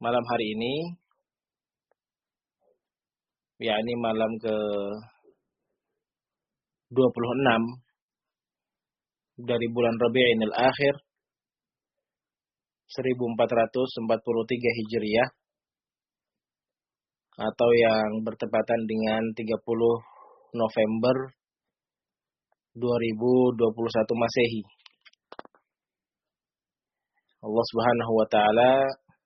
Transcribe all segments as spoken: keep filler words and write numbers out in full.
malam hari ini, yakni malam ke dua puluh enam dari bulan Rabi'inil Akhir seribu empat ratus empat puluh tiga Hijriah atau yang bertepatan dengan tiga puluh November dua ribu dua puluh satu Masehi. Allah Subhanahu wa taala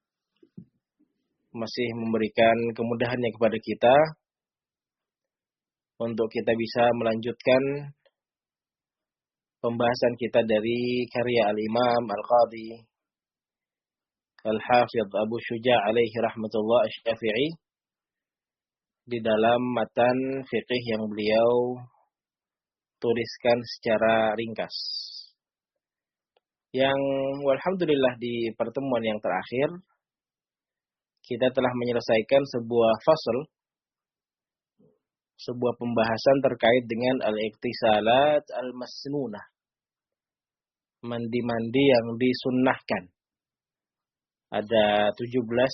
masih memberikan kemudahannya kepada kita untuk kita bisa melanjutkan pembahasan kita dari karya Al-Imam Al-Qadhi Al-Hafidh Abu Syuja' alaihi rahmatullah Asy-Syafi'i di dalam matan fiqih yang beliau tuliskan secara ringkas. Yang walhamdulillah di pertemuan yang terakhir kita telah menyelesaikan sebuah fasal, sebuah pembahasan terkait dengan al-iqtisalat al-masnunah, mandi-mandi yang disunnahkan. Ada tujuh belas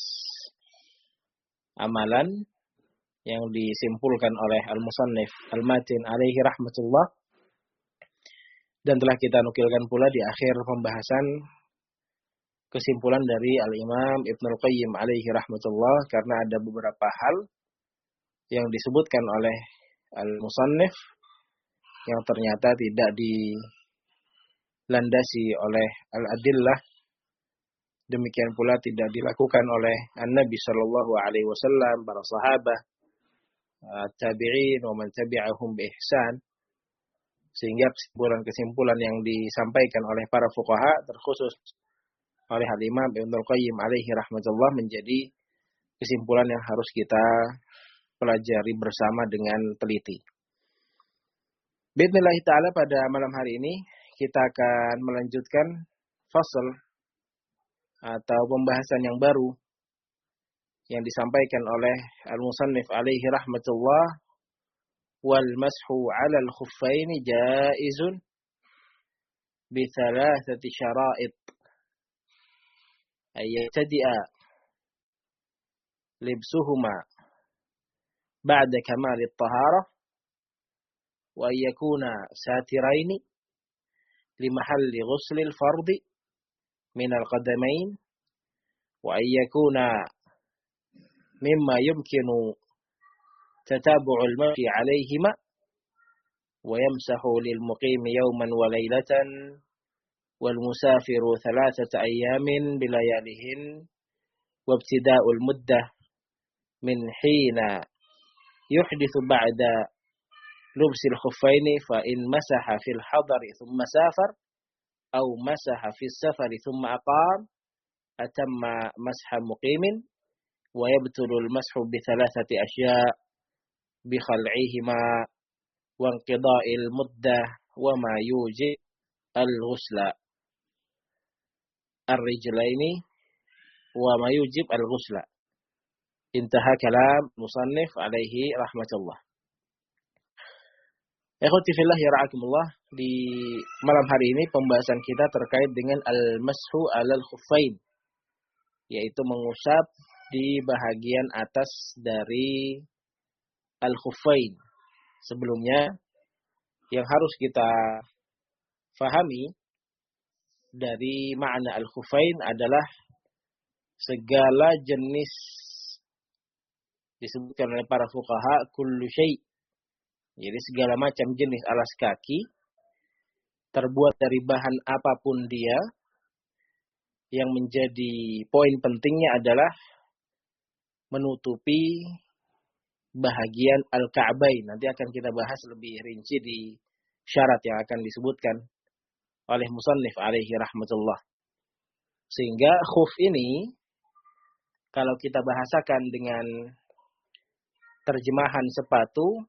amalan yang disimpulkan oleh al-musannif al-matin alaihi rahmatullah, dan telah kita nukilkan pula di akhir pembahasan kesimpulan dari al-Imam Ibnul Qayyim alaihi rahmatullah, karena ada beberapa hal yang disebutkan oleh al-musannif yang ternyata tidak dilandasi oleh al-adillah, demikian pula tidak dilakukan oleh an-Nabi sallallahu alaihi wasallam, para sahabat, tabi'in wa man tabi'ahum bi ihsan, sehingga kesimpulan-kesimpulan yang disampaikan oleh para fuqaha terkhusus oleh al-Imam Ibnul Qayyim alaihi rahmatullah menjadi kesimpulan yang harus kita pelajari bersama dengan teliti. Bismillah ta'ala, pada malam hari ini kita akan melanjutkan fasal atau pembahasan yang baru yang disampaikan oleh al-musannif alaihi rahmatullah. Wal mashu 'ala al-khuffaini jaizun bi thalathati syara'it ay yabtadi'a libsuhuma ba'da kamal at-taharah wa yakuna satiraini li mahalli ghusl al-fard min al-qadamain wa yakuna mimma yumkinu تتابع المشي عليهما ويمسح للمقيم يوما وليلة والمسافر ثلاثة أيام بلياليهن وابتداء المدة من حين يحدث بعد لبس الخفين فإن مسح في الحضر ثم سافر أو مسح في السفر ثم أقام أتم مسح مقيم ويبطل المسح بثلاثة أشياء بخلعهما وانقضاء المدة وما يوجب الغسل الرجلين وما يوجب الغسل. انتهى كلام مصنف عليه رحمة الله. Ikhwati fillah ya ra'akumullah, di malam hari ini pembahasan kita terkait dengan al-mashu 'alal khuffain, yaitu mengusap di bahagian atas dari al-khuffain. Sebelumnya yang harus kita fahami dari makna al-khuffain adalah segala jenis, disebutkan oleh para fuqaha, kullu syai', jadi segala macam jenis alas kaki terbuat dari bahan apapun dia, yang menjadi poin pentingnya adalah menutupi bahagian al-ka'bain. Nanti akan kita bahas lebih rinci di syarat yang akan disebutkan oleh musannif alaihi rahmatullah. Sehingga khuf ini, kalau kita bahasakan dengan terjemahan sepatu,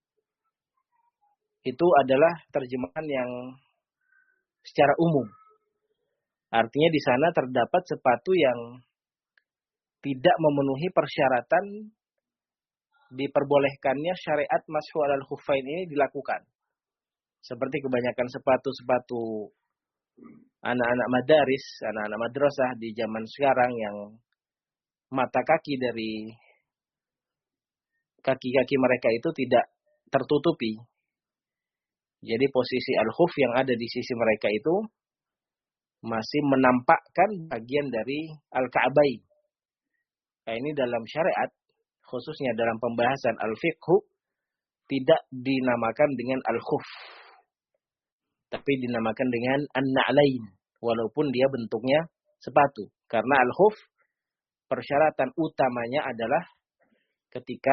itu adalah terjemahan yang secara umum. Artinya di sana terdapat sepatu yang tidak memenuhi persyaratan diperbolehkannya syariat mashu 'alal khuffain ini dilakukan. Seperti kebanyakan sepatu-sepatu anak-anak madaris, anak-anak madrasah di zaman sekarang yang mata kaki dari kaki-kaki mereka itu tidak tertutupi. Jadi posisi al-khuf yang ada di sisi mereka itu masih menampakkan bagian dari al-ka'bain. Nah, ini dalam syariat, khususnya dalam pembahasan al-fiqhu, tidak dinamakan dengan al-khuf, tapi dinamakan dengan an-na'lain, walaupun dia bentuknya sepatu. Karena al-khuf, persyaratan utamanya adalah ketika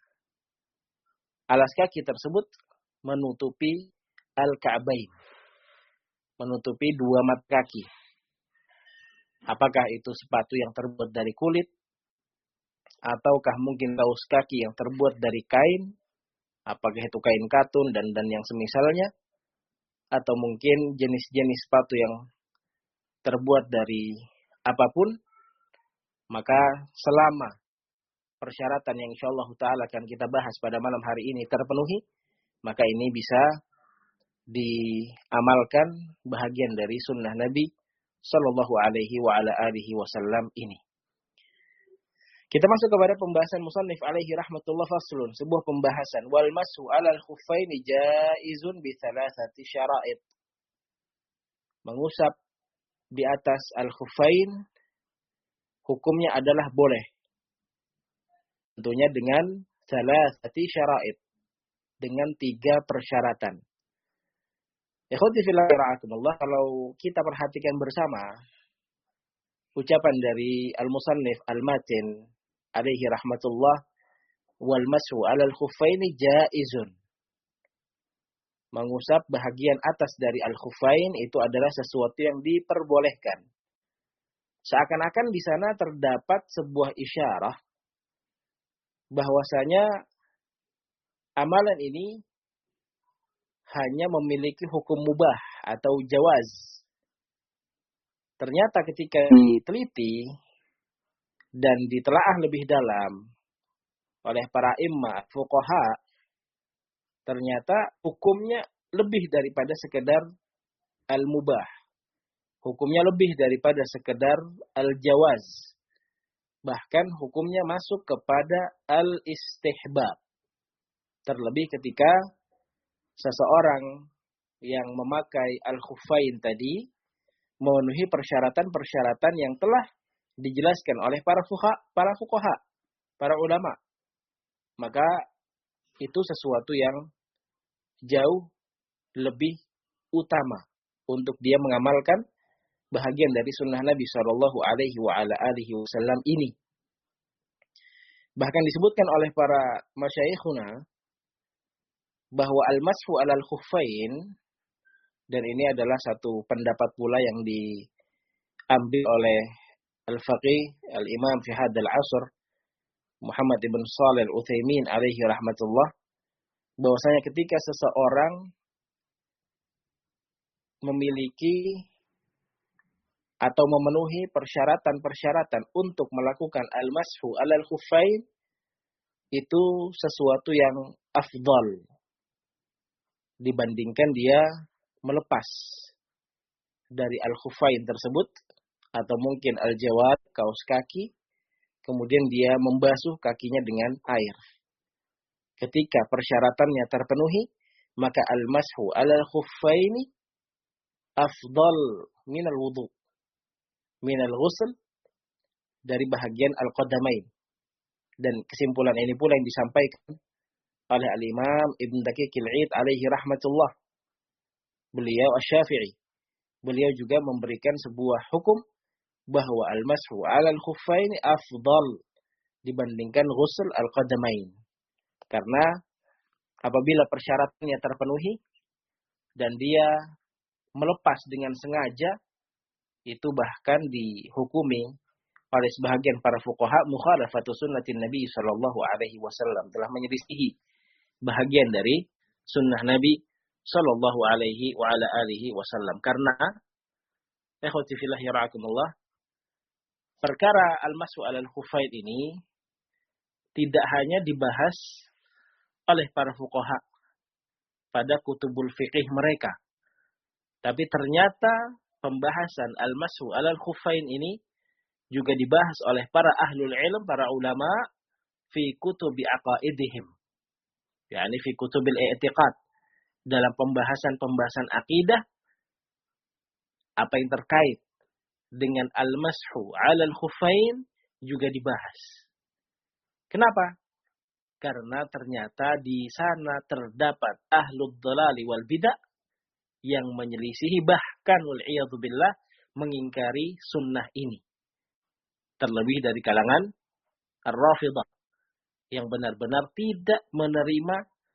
alas kaki tersebut menutupi al-ka'bain, menutupi dua mata kaki. Apakah itu sepatu yang terbuat dari kulit, ataukah mungkin kaos kaki yang terbuat dari kain, apakah itu kain katun dan dan yang semisalnya, atau mungkin jenis-jenis sepatu yang terbuat dari apapun, maka selama persyaratan yang insyaallah ta'ala akan kita bahas pada malam hari ini terpenuhi, maka ini bisa diamalkan bahagian dari sunnah Nabi Sallallahu Alaihi wa ala alihi wasallam ini. Kita masuk kepada pembahasan musannif alaihi rahmatullah faslun, sebuah pembahasan wal mashu 'alal khuffaini jaizun bi thalathati syara'id. Mengusap di atas al-khuffain hukumnya adalah boleh. Tentunya dengan thalathati syara'id, dengan tiga persyaratan. Ikhwati fillah ra'akumullah, kalau kita perhatikan bersama ucapan dari al-musannif al-matin alaihi rahmatullah, wal mashu 'alal khuffaini jaizun. Mengusap bahagian atas dari al-khuffain itu adalah sesuatu yang diperbolehkan. Seakan-akan di sana terdapat sebuah isyarah bahwasanya amalan ini hanya memiliki hukum mubah atau jawaz. Ternyata ketika diteliti dan ditelaah lebih dalam oleh para imam fuqaha, ternyata hukumnya lebih daripada sekedar al-mubah. Hukumnya lebih daripada sekedar al-jawaz. Bahkan hukumnya masuk kepada al-istihbab. Terlebih ketika seseorang yang memakai al-khuffain tadi memenuhi persyaratan-persyaratan yang telah dijelaskan oleh para fuqaha, para fuqaha, para ulama. Maka itu sesuatu yang jauh lebih utama untuk dia mengamalkan bahagian dari sunnah Nabi Shallallahu Alaihi wa ala alihi Wasallam ini. Bahkan disebutkan oleh para masyayikhuna bahwa al-mashu 'alal khuffain, dan ini adalah satu pendapat pula yang diambil oleh al-faqih al-imam fi hadzal 'asr Muhammad ibn Shalih al-Utsaimin alaihi rahmatullah, bahwasanya ketika seseorang memiliki atau memenuhi persyaratan-persyaratan untuk melakukan al-mashu 'alal khuffain, itu sesuatu yang afdal dibandingkan dia melepas dari al-khuffain tersebut, atau mungkin al-jawad, kaos kaki, kemudian dia membasuh kakinya dengan air. Ketika persyaratannya terpenuhi, maka al-mashu 'alal khuffaini afdal minal wudu, minal ghusl, dari bahagian al-qadamain. Dan kesimpulan ini pula yang disampaikan oleh al-imam Ibn Daqiq al-Id alaihi rahmatullah, beliau asy-Syafi'i. Beliau juga memberikan sebuah hukum bahwa al-mashu 'alal khuffaini afdal dibandingkan ghusl al-qadamain. Karena apabila persyaratannya terpenuhi dan dia melepas dengan sengaja, itu bahkan dihukumi oleh sebahagian para fuqaha mukhalafatu sunnatin Nabi sallallahu alaihi wasallam, telah menyelisihi bahagian dari sunnah Nabi sallallahu alaihi wa ala alihi wasallam. Karena ikhwati fillah yara'akumullah, perkara al-mashu 'alal khuffain ini tidak hanya dibahas oleh para fuqaha pada kutubul fiqih mereka, tapi ternyata pembahasan al-mashu 'alal khuffain ini juga dibahas oleh para ahlul ilm, para ulama fi kutubi aqaidihim. yakni fi kutubil i'tiqad. Dalam pembahasan-pembahasan akidah, apa yang terkait dengan al-mashu 'alal khuffain juga dibahas. Kenapa? Karena ternyata di sana terdapat ahlud dhalali wal bidah yang menyelisihi, bahkan wal iyadzu billah mengingkari sunnah ini. Terlebih dari kalangan ar-Rafidah yang benar-benar tidak menerima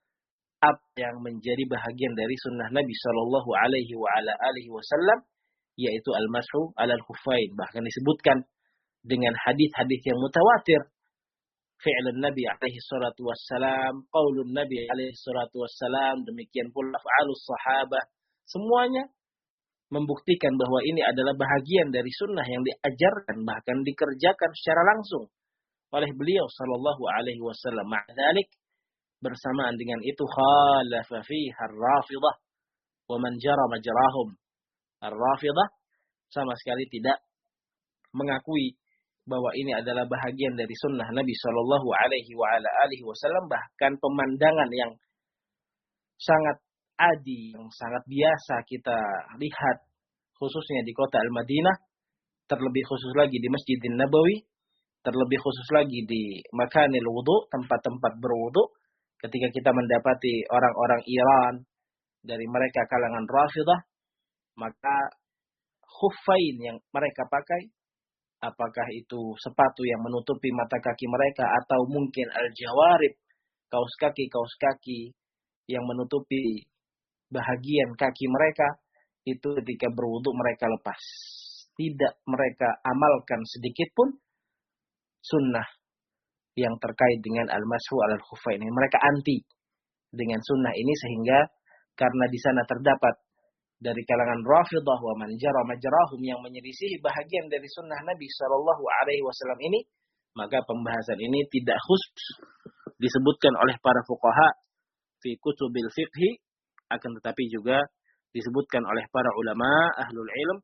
apa yang menjadi bahagian dari sunnah Nabi Shallallahu Alaihi wa ala alihi Wasallam, yaitu al-mashu 'alal khuffain. Bahkan disebutkan dengan hadis-hadis yang mutawatir, fi'lun Nabi alaihi salatu wassalam, qaulun Nabi alaihi salatu wassalam, demikian pula af'alus sahabah, semuanya membuktikan bahwa ini adalah bahagian dari sunnah yang diajarkan, bahkan dikerjakan secara langsung oleh beliau sallallahu alaihi wasallam. Ma'adzalik, bersamaan dengan itu, khalafa fiha ar-Rafidah wa man jara majrahum. Ar-Rafidah sama sekali tidak mengakui bahwa ini adalah bahagian dari sunnah Nabi Shallallahu Alaihi wa ala alihi Wasallam. Bahkan pemandangan yang sangat adi, yang sangat biasa kita lihat, khususnya di kota Al-Madinah, terlebih khusus lagi di Masjidin Nabawi, terlebih khusus lagi di makanil wudu, tempat-tempat berwudu, ketika kita mendapati orang-orang Iran, dari mereka kalangan Rafidah, maka khuffain yang mereka pakai, apakah itu sepatu yang menutupi mata kaki mereka, atau mungkin al-jawarib, kaos kaki-kaus kaki yang menutupi bahagian kaki mereka, itu ketika berwudu mereka lepas. Tidak mereka amalkan sedikit pun sunnah yang terkait dengan al-mashu 'alal khuffain ini. Mereka anti dengan sunnah ini, sehingga karena di sana terdapat dari kalangan Rafidah wa man jara majrahum yang menyelisihi bahagian dari sunnah Nabi Shallallahu Alaihi Wasallam ini, maka pembahasan ini tidak khusus disebutkan oleh para fuqaha fi kutubil fiqhi, akan tetapi juga disebutkan oleh para ulama ahlul ilm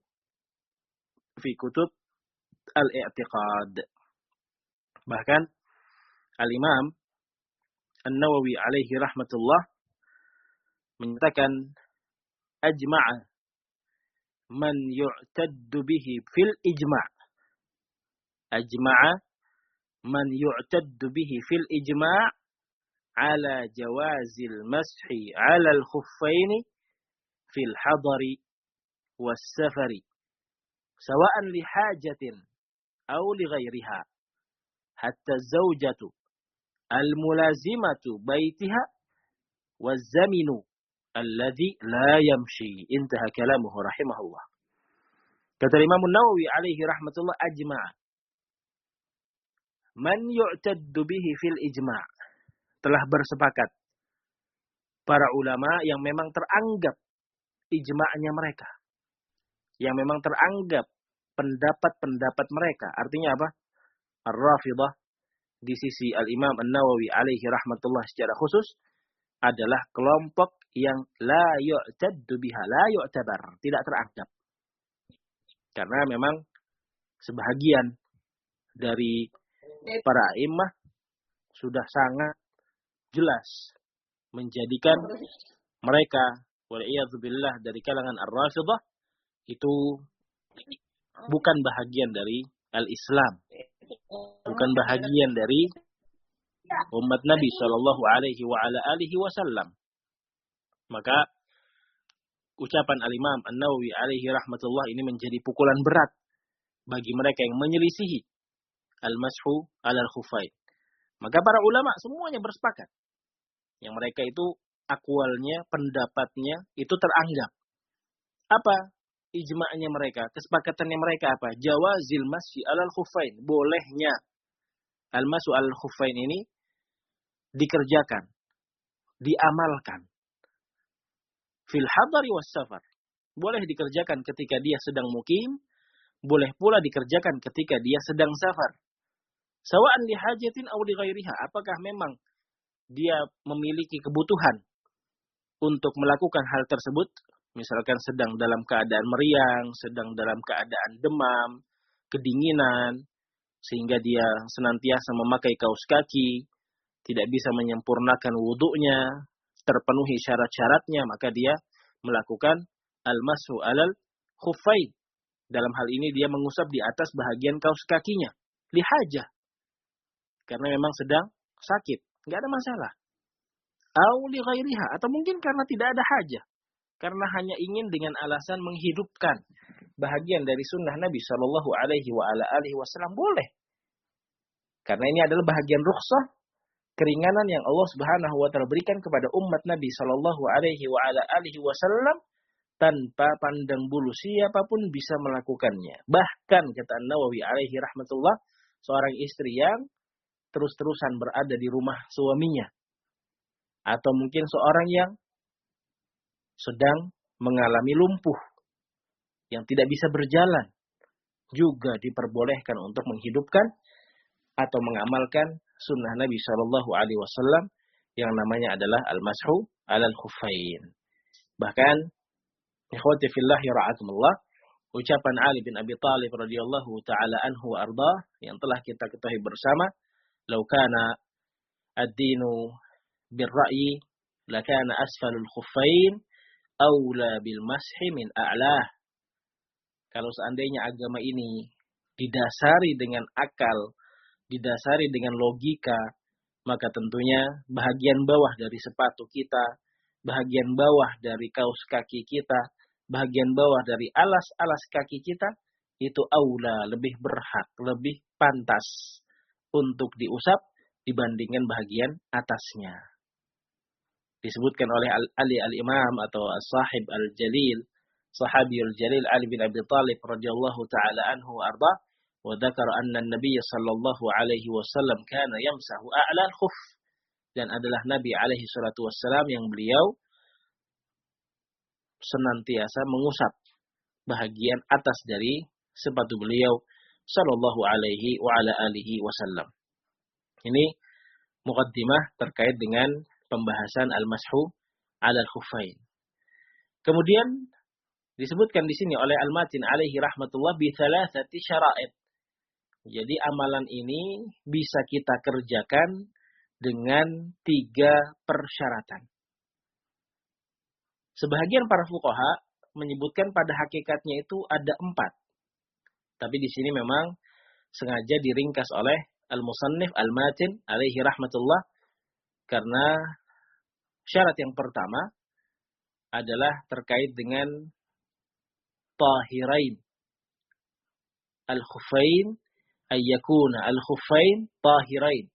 fi kutub al-i'tiqad. Bahkan Al-Imam An-Nawawi alaihi rahmatullah menyatakan, ajma'a man yu'taddu bihi fil ijma' ajma'a man yu'taddu bihi fil ijma' ala jawazil mashi 'ala al-khuffaini fil hadari was safari sawa'an li hajatin aw li ghairiha, hatta zawjatu al-mulazimatu baitiha waz-zaminu alladhi la yamshi. Intaha kalamuhu rahimahullah. Kata Imam Nawawi alaihi rahmatullah, ajma' man yu'taddu bihi fil ijma', telah bersepakat para ulama yang memang teranggap ijma'nya mereka, yang memang teranggap pendapat-pendapat mereka. Artinya apa? Ar-Rafidah di sisi Al-Imam An-Nawawi alaihi rahmatullah secara khusus adalah kelompok yang la yu'taddu biha, la yu'tabar, tidak teranggap. Karena memang sebahagian dari para imam sudah sangat jelas menjadikan mereka wal'iyadzubillah dari kalangan ar-Rafidah itu bukan bahagian dari al-Islam, bukan bahagian dari umat Nabi Shallallahu Alaihi wa ala alihi Wasallam. Maka ucapan Al-Imam An-Nawawi alaihi rahmatullah ini menjadi pukulan berat bagi mereka yang menyelisihi al-mashu 'alal khuffain. Maka para ulama semuanya bersepakat yang mereka itu akwalnya, pendapatnya itu teranggap. Apa ijma'nya mereka? Kesepakatannya mereka apa? Jawazil masyi 'alal khuffain, bolehnya al-mashu 'alal khuffain ini dikerjakan, diamalkan. Fil hadari was safar, boleh dikerjakan ketika dia sedang mukim, boleh pula dikerjakan ketika dia sedang safar. Sawa'an li hajatin aw li ghairiha, apakah memang dia memiliki kebutuhan untuk melakukan hal tersebut, misalkan sedang dalam keadaan meriang, sedang dalam keadaan demam, kedinginan, sehingga dia senantiasa memakai kaos kaki, tidak bisa menyempurnakan wudhunya, terpenuhi syarat-syaratnya, maka dia melakukan al-mashu alal khuffain. Dalam hal ini dia mengusap di atas bahagian kaos kakinya, lihajah, karena memang sedang sakit, nggak ada masalah. Au li ghairiha, atau mungkin karena tidak ada hajah, karena hanya ingin dengan alasan menghidupkan bahagian dari sunnah Nabi Shallallahu Alaihi Wasallam, boleh. Karena ini adalah bahagian rukhsah, keringanan yang Allah Subhanahu Wa Taala berikan kepada umat Nabi Shallallahu Alaihi Wasallam, tanpa pandang bulu siapapun bisa melakukannya. Bahkan kata An-Nawawi alaihi rahmatullah, seorang istri yang terus-terusan berada di rumah suaminya, atau mungkin seorang yang sedang mengalami lumpuh, yang tidak bisa berjalan, juga diperbolehkan untuk menghidupkan atau mengamalkan sunnah Nabi Shallallahu Alaihi Wasallam yang namanya adalah al-mashu alal khuffain. Bahkan, ikhwati fillah ra'akumullah, ucapan Ali bin Abi Thalib radhiyallahu taala anhu wa ardah yang telah kita ketahui bersama, "Lau kana ad-dinu bir-ra'yi, lakana asfalul khuffain aula bil mashi min a'lah." Kalau seandainya agama ini didasari dengan akal, didasari dengan logika, maka tentunya bahagian bawah dari sepatu kita, bahagian bawah dari kaos kaki kita, bahagian bawah dari alas-alas kaki kita, itu aula, lebih berhak, lebih pantas untuk diusap dibandingkan bahagian atasnya. Disebutkan oleh Ali al-Imam atau as-sahib al-jalil, sahabiyul jalil Ali bin Abi Thalib radhiyallahu taala anhu wa arda, wa dzakara anna an-nabiy sallallahu alaihi wasallam kana yamsahu a'la al-khuff, dan adalah Nabi alaihi salatu wassalam yang beliau senantiasa mengusap bahagian atas dari sepatu beliau sallallahu alaihi wa ala alihi wasallam. Ini muqaddimah terkait dengan pembahasan al-mashu ala al-khuffain. Kemudian disebutkan di sini oleh Al-Matin alaihi rahmatullah bi thalathati syara'id. Jadi amalan ini bisa kita kerjakan dengan tiga persyaratan. Sebahagian para fuqaha menyebutkan pada hakikatnya itu ada empat. Tapi di sini memang sengaja diringkas oleh Al-Musannif Al-Matin alaihi rahmatullah, karena syarat yang pertama adalah terkait dengan tahirain. Al-khuffain ayyakuna al-khuffain tahirain.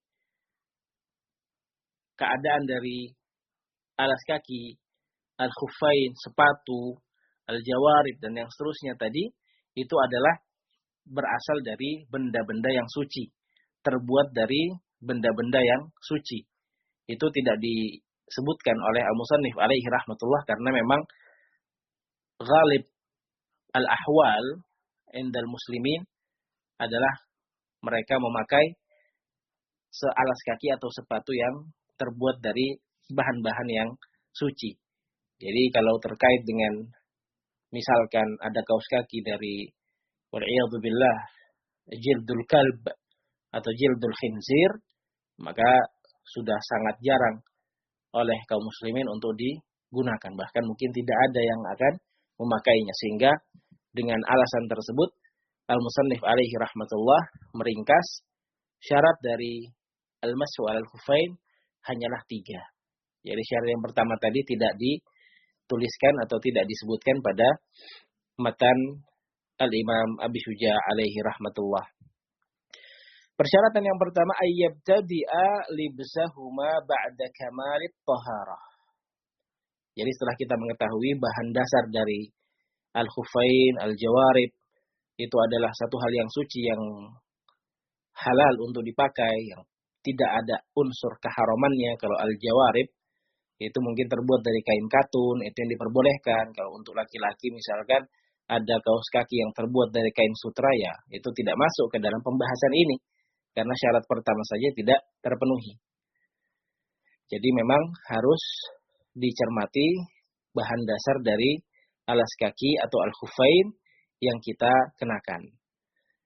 Keadaan dari alas kaki, al-khuffain, sepatu, al-jawarib, dan yang seterusnya tadi, itu adalah berasal dari benda-benda yang suci. Terbuat dari benda-benda yang suci. Itu tidak disebutkan oleh Al-Musannif alaihi rahmatullah, karena memang ghalib al-ahwal indal muslimin adalah mereka memakai sealas kaki atau sepatu yang terbuat dari bahan-bahan yang suci. Jadi kalau terkait dengan misalkan ada kaos kaki dari wal'iyadhu billah jildul kalb atau jildul khinzir, maka sudah sangat jarang oleh kaum muslimin untuk digunakan. Bahkan mungkin tidak ada yang akan memakainya. Sehingga dengan alasan tersebut, Al-Musannif alaihi rahmatullah meringkas syarat dari al-mashu alal khuffain hanyalah tiga. Jadi syarat yang pertama tadi tidak dituliskan atau tidak disebutkan pada matan Al-Imam Abi Syuja alaihi rahmatullah. Persyaratan yang pertama, ayyabtadi'a libsahuma ba'da kamalit taharah. Jadi setelah kita mengetahui bahan dasar dari al-khuffain, al-jawarib, itu adalah satu hal yang suci, yang halal untuk dipakai, yang tidak ada unsur keharamannya. Kalau al-jawarib itu mungkin terbuat dari kain katun, itu yang diperbolehkan. Kalau untuk laki-laki misalkan ada kaos kaki yang terbuat dari kain sutra, ya itu tidak masuk ke dalam pembahasan ini, karena syarat pertama saja tidak terpenuhi. Jadi memang harus dicermati bahan dasar dari alas kaki atau al-khuffain yang kita kenakan.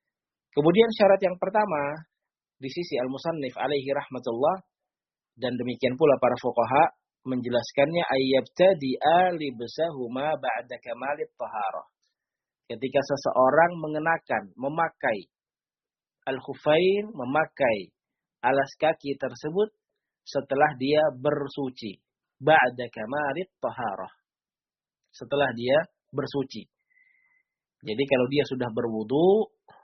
Kemudian syarat yang pertama di sisi al-musannif alaihi rahmatullah dan demikian pula para fuqaha menjelaskannya ayyabtadi'a libsahuma ba'da kamalit taharah. Ketika seseorang mengenakan, memakai al-khuffain, memakai alas kaki tersebut setelah dia bersuci. Ba'da kamalit taharah. Setelah dia bersuci. Jadi kalau dia sudah berwudu,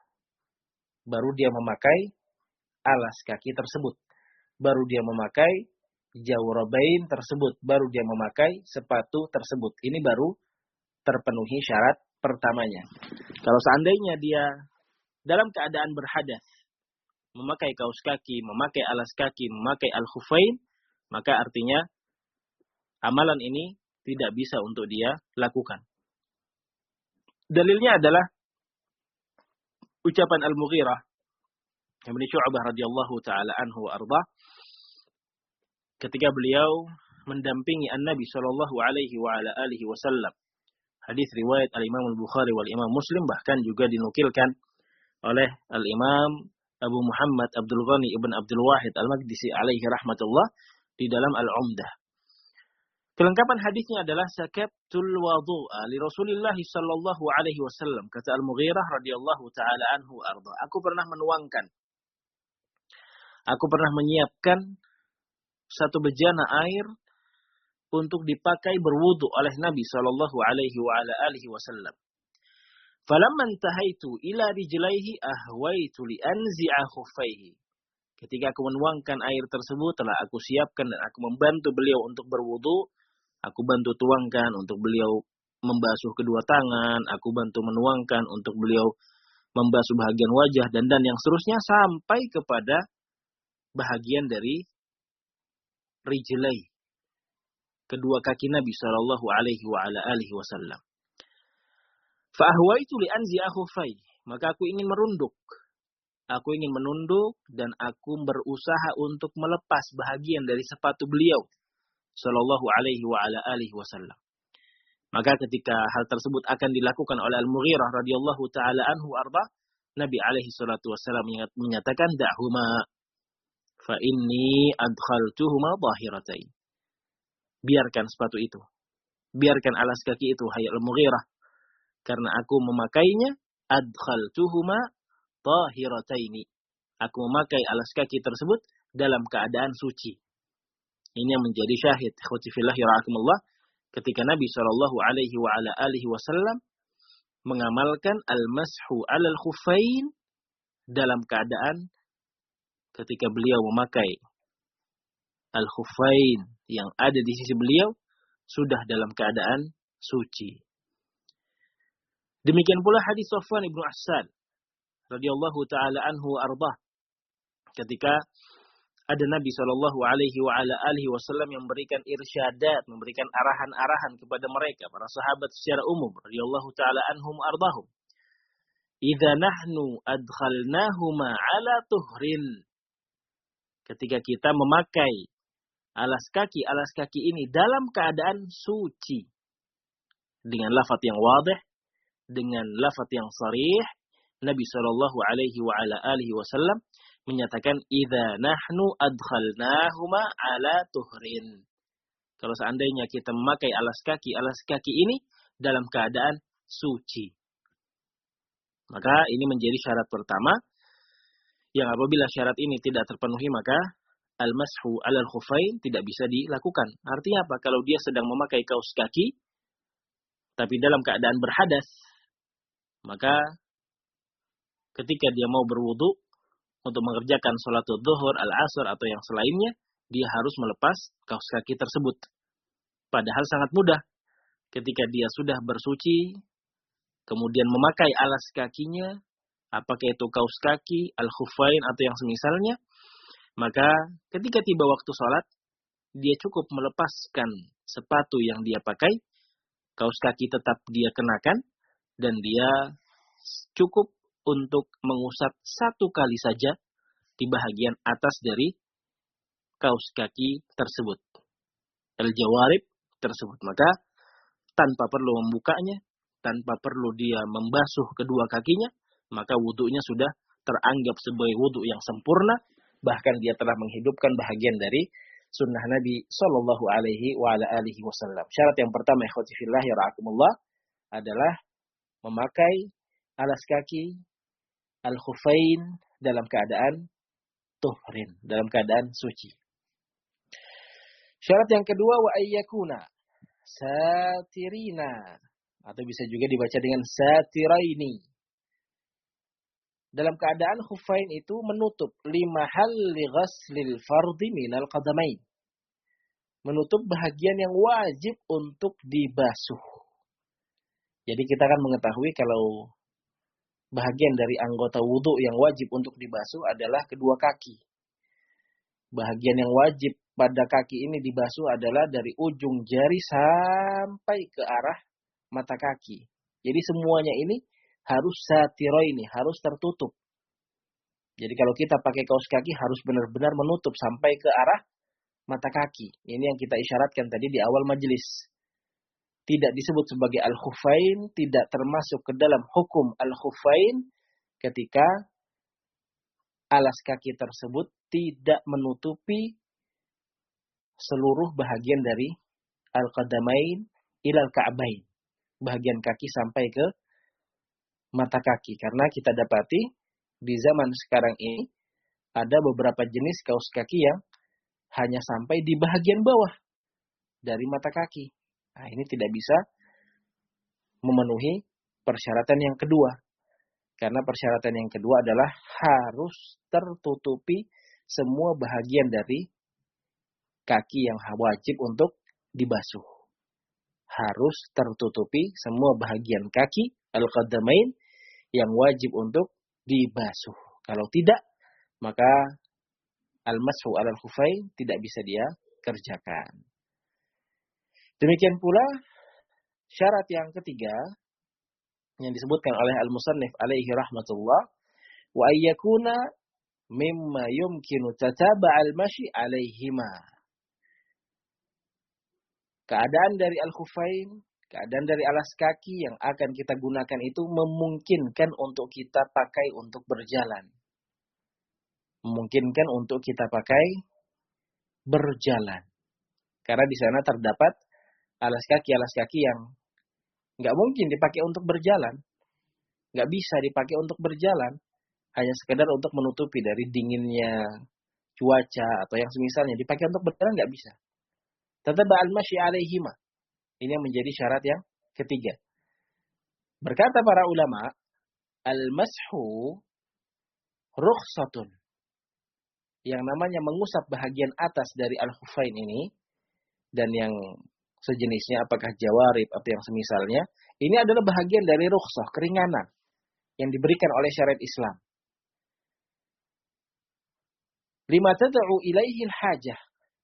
baru dia memakai alas kaki tersebut. Baru dia memakai jawrabain tersebut. Baru dia memakai sepatu tersebut. Ini baru terpenuhi syarat pertamanya. Kalau seandainya dia dalam keadaan berhadas, memakai kaus kaki, memakai alas kaki, memakai al-khuffain, maka artinya amalan ini tidak bisa untuk dia lakukan. Dalilnya adalah ucapan Al-Mughirah Ibn Syu'bah radhiyallahu taala anhu arda, ketika beliau mendampingi An-Nabi sallallahu alaihi wa ala alihi wasallam. Hadis riwayat Al-Imam Al-Bukhari wal Imam Muslim, bahkan juga dinukilkan oleh Al-Imam Abu Muhammad Abdul Ghani Ibn Abdul Wahid Al-Maqdisi alaihi rahmatullah di dalam Al-Umdah. Kelengkapan hadisnya adalah sakabtul wudu'a li Rasulillah sallallahu alaihi wasallam. Kata Al-Mughirah radhiyallahu taala anhu arda, aku pernah menuangkan, aku pernah menyiapkan satu bejana air untuk dipakai berwudu oleh Nabi sallallahu alaihi wa ala alihi wasallam. Falamma intahaitu ila rijlaihi ahwaitu li anzi'a khuffaihi. Ketika aku menuangkan air tersebut, telah aku siapkan dan aku membantu beliau untuk berwudu. Aku bantu tuangkan untuk beliau membasuh kedua tangan. Aku bantu menuangkan untuk beliau membasuh bahagian wajah dan dan yang seterusnya sampai kepada bahagian dari rijlai, kedua kaki Nabi sallallahu alaihi wa ala alihi wasallam. Fa ahwaitu li anzi'a khuffai, maka aku ingin merunduk. Aku ingin menunduk dan aku berusaha untuk melepas bahagian dari sepatu beliau sallallahu alaihi wa ala alihi wasallam. Maka ketika hal tersebut akan dilakukan oleh Al-Mughirah radhiyallahu taala anhu arda, Nabi alaihi salatu wasallam menyatakan da'huma fa inni adkhaltuhuma dhahiratain. Biarkan sepatu itu. Biarkan alas kaki itu, hai Al-Mughirah. Karena aku memakainya, adkhaltuhuma dhahirataini. Aku memakai alas kaki tersebut dalam keadaan suci. Ini yang menjadi syahid, ikhwati fillah yarahkumullah, ketika Nabi sallallahu alaihi wa ala alihi wasallam mengamalkan al-mashu 'alal khuffain dalam keadaan ketika beliau memakai al-khuffain yang ada di sisi beliau sudah dalam keadaan suci. Demikian pula hadis Safwan ibnu Assal radhiyallahu taala anhu ardah, ketika ada Nabi sallallahu alaihi wa ala alihi wasallam yang memberikan irsyadat, memberikan arahan-arahan kepada mereka para sahabat secara umum radhiyallahu taala anhum ardahum. Idza nahnu adkhalnahuma ala tuhrin. Ketika kita memakai alas kaki, alas kaki ini dalam keadaan suci. Dengan lafaz yang wadih, dengan lafaz yang sharih, Nabi sallallahu alaihi wa ala alihi wasallam menyatakan idza nahnu adkhalnahuma ala tuhrin. Kalau seandainya kita memakai alas kaki, alas kaki ini dalam keadaan suci. Maka ini menjadi syarat pertama, yang apabila syarat ini tidak terpenuhi maka al-mashu 'alal khuffain tidak bisa dilakukan. Artinya apa? Kalau dia sedang memakai kaus kaki tapi dalam keadaan berhadas, maka ketika dia mau berwudu untuk mengerjakan salat zuhur, al-asr atau yang selainnya, dia harus melepas kaus kaki tersebut. Padahal sangat mudah. Ketika dia sudah bersuci, kemudian memakai alas kakinya, apakah itu kaus kaki, al-khuffain atau yang semisalnya, maka ketika tiba waktu salat, dia cukup melepaskan sepatu yang dia pakai, kaus kaki tetap dia kenakan, dan dia cukup untuk mengusap satu kali saja di bahagian atas dari kaus kaki tersebut, al-jawarib tersebut. Maka tanpa perlu membukanya, tanpa perlu dia membasuh kedua kakinya, maka wudunya sudah teranggap sebagai wudhu yang sempurna, bahkan dia telah menghidupkan bahagian dari sunnah Nabi Shallallahu Alaihi Wasallam. Syarat yang pertama, ikhwati fillah ya ra'akumullah, adalah memakai alas kaki al-khufain dalam keadaan tuhrin, dalam keadaan suci. Syarat yang kedua, wa ayyakuna satirina, atau bisa juga dibaca dengan satiraini. Dalam keadaan khufain itu menutup lima hal li ghaslil fardhi minal qadamain. Menutup bahagian yang wajib untuk dibasuh. Jadi kita akan mengetahui kalau bahagian dari anggota wudhu yang wajib untuk dibasuh adalah kedua kaki. Bahagian yang wajib pada kaki ini dibasuh adalah dari ujung jari sampai ke arah mata kaki. Jadi semuanya ini harus satiro ini, harus tertutup. Jadi kalau kita pakai kaos kaki harus benar-benar menutup sampai ke arah mata kaki. Ini yang kita isyaratkan tadi di awal majelis. Tidak disebut sebagai al-khufain, tidak termasuk ke dalam hukum al-khufain ketika alas kaki tersebut tidak menutupi seluruh bahagian dari al-qadamain ilal ka'bain. Bahagian kaki sampai ke mata kaki. Karena kita dapati di zaman sekarang ini ada beberapa jenis kaos kaki yang hanya sampai di bahagian bawah dari mata kaki. Nah, ini tidak bisa memenuhi persyaratan yang kedua. Karena persyaratan yang kedua adalah harus tertutupi semua bahagian dari kaki yang wajib untuk dibasuh. Harus tertutupi semua bahagian kaki al-qadamain yang wajib untuk dibasuh. Kalau tidak, maka al-mashu alal khufain tidak bisa dia kerjakan. Demikian pula syarat yang ketiga yang disebutkan oleh al-musannif alaihi rahmatullah, wa ayyakuna mimma yumkinu tataba'al mashi alaihima. Keadaan dari al-khufain, keadaan dari alas kaki yang akan kita gunakan itu memungkinkan untuk kita pakai untuk berjalan. Memungkinkan untuk kita pakai berjalan. Karena di sana terdapat alas kaki-alas kaki yang nggak mungkin dipakai untuk berjalan. Nggak bisa dipakai untuk berjalan. Hanya sekedar untuk menutupi dari dinginnya cuaca atau yang semisalnya. Dipakai untuk berjalan nggak bisa. Tataba'al masyi alaihima. Ini yang menjadi syarat yang ketiga. Berkata para ulama, al-mashu rukhsatun. Yang namanya mengusap bahagian atas dari al-khufain ini, dan yang sejenisnya, apakah jawarib atau yang semisalnya, ini adalah bahagian dari rukhsah, keringanan, yang diberikan oleh syariat Islam. Lima tad'u ilaihil hajah.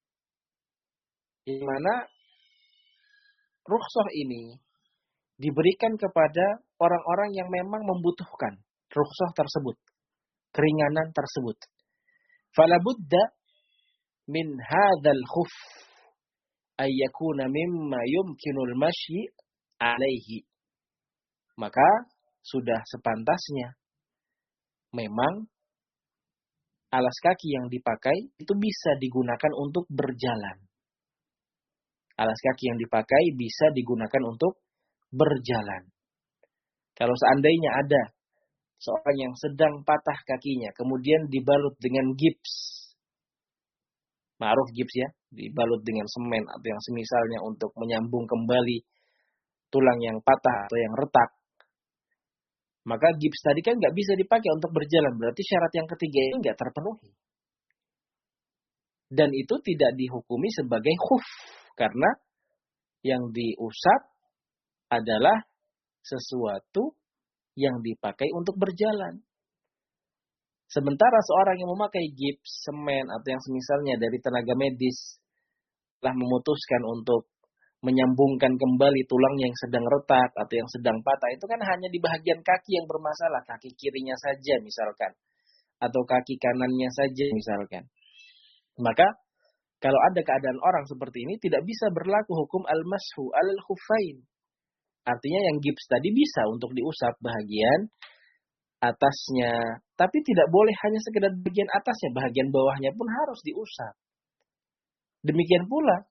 Di mana rukhsah ini diberikan kepada orang-orang yang memang membutuhkan rukhsah tersebut, keringanan tersebut. Fala budda min hadzal khuf ay yakuna mimma yumkinul masyi alaihi. Maka sudah sepantasnya memang alas kaki yang dipakai itu bisa digunakan untuk berjalan. Alas kaki yang dipakai bisa digunakan untuk berjalan. Kalau seandainya ada seorang yang sedang patah kakinya, kemudian dibalut dengan gips. Ma'ruf gips ya, dibalut dengan semen atau yang semisalnya untuk menyambung kembali tulang yang patah atau yang retak. Maka gips tadi kan nggak bisa dipakai untuk berjalan. Berarti syarat yang ketiga itu nggak terpenuhi. Dan itu tidak dihukumi sebagai khuf. Karena yang diusap adalah sesuatu yang dipakai untuk berjalan. Sementara seorang yang memakai gips, semen, atau yang semisalnya dari tenaga medis telah memutuskan untuk menyambungkan kembali tulang yang sedang retak atau yang sedang patah, itu kan hanya di bahagian kaki yang bermasalah. Kaki kirinya saja misalkan. Atau kaki kanannya saja misalkan. Maka kalau ada keadaan orang seperti ini, tidak bisa berlaku hukum al-mashu al-khufain. Artinya yang gips tadi bisa untuk diusap bahagian atasnya. Tapi tidak boleh hanya sekedar bagian atasnya, bagian bawahnya pun harus diusap. Demikian pula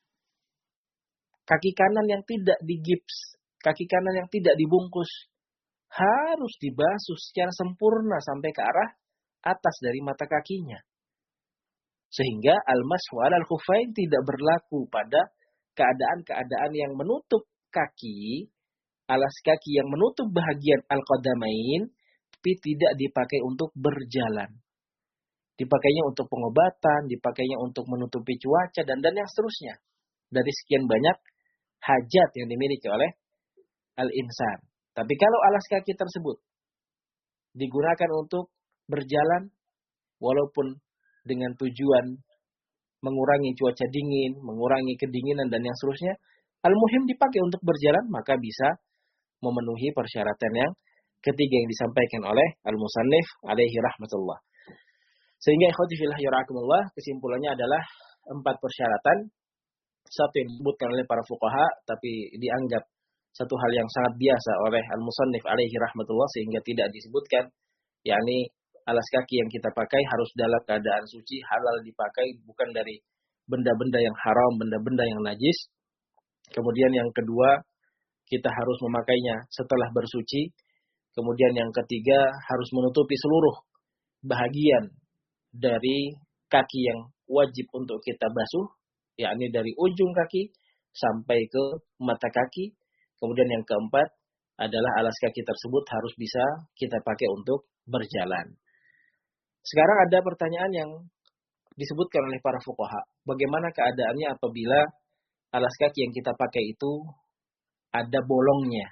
kaki kanan yang tidak digips, kaki kanan yang tidak dibungkus, harus dibasuh secara sempurna sampai ke arah atas dari mata kakinya. Sehingga al-mashu 'alal khuffain tidak berlaku pada keadaan-keadaan yang menutup kaki, alas kaki yang menutup bahagian al-qadamain, tapi tidak dipakai untuk berjalan. Dipakainya untuk pengobatan, dipakainya untuk menutupi cuaca, dan dan yang seterusnya. Dari sekian banyak hajat yang dimiliki oleh al-insan. Tapi kalau alas kaki tersebut digunakan untuk berjalan, walaupun dengan tujuan mengurangi cuaca dingin, mengurangi kedinginan, dan yang seterusnya, al-muhim dipakai untuk berjalan, maka bisa memenuhi persyaratan yang ketiga yang disampaikan oleh al-musannif alaihi rahmatullah. Sehingga ikhwati fillah yarakumullah, kesimpulannya adalah empat persyaratan. Satu yang disebutkan oleh para fuqaha, tapi dianggap satu hal yang sangat biasa oleh al-musannif alaihi rahmatullah, sehingga tidak disebutkan, yakni alas kaki yang kita pakai harus dalam keadaan suci, halal dipakai, bukan dari benda-benda yang haram, benda-benda yang najis. Kemudian yang kedua, kita harus memakainya setelah bersuci. Kemudian yang ketiga, harus menutupi seluruh bahagian dari kaki yang wajib untuk kita basuh, yakni dari ujung kaki sampai ke mata kaki. Kemudian yang keempat adalah alas kaki tersebut harus bisa kita pakai untuk berjalan. Sekarang ada pertanyaan yang disebutkan oleh para fuqaha. Bagaimana keadaannya apabila alas kaki yang kita pakai itu ada bolongnya,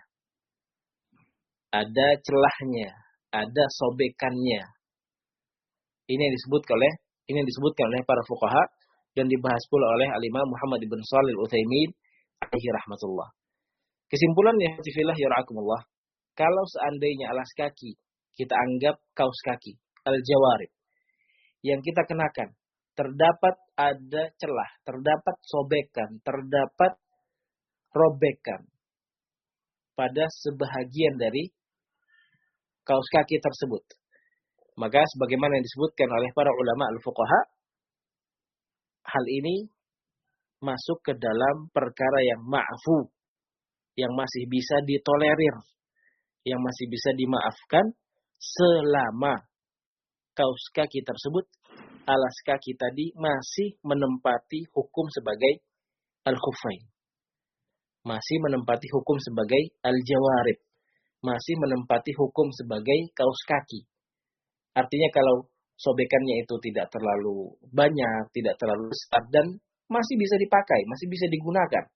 ada celahnya, ada sobekannya? Ini yang disebutkan oleh ini yang disebutkan oleh para fuqaha dan dibahas pula oleh al-Imam Muhammad bin Shalih Al-Utsaimin alaihi rahmatullah. Kesimpulannya, fillah yarhakumullah, kalau seandainya alas kaki kita anggap kaos kaki, al-jawarib, yang kita kenakan terdapat ada celah, terdapat sobekan, terdapat robekan pada sebahagian dari kaos kaki tersebut, maka sebagaimana yang disebutkan oleh para ulama al-fuqaha, hal ini masuk ke dalam perkara yang ma'fu, yang masih bisa ditolerir, yang masih bisa dimaafkan selama kaos kaki tersebut, alas kaki tadi masih menempati hukum sebagai al-khuffain, masih menempati hukum sebagai al-jawarib, masih menempati hukum sebagai kaos kaki. Artinya kalau sobekannya itu tidak terlalu banyak, tidak terlalu besar, dan masih bisa dipakai, masih bisa digunakan.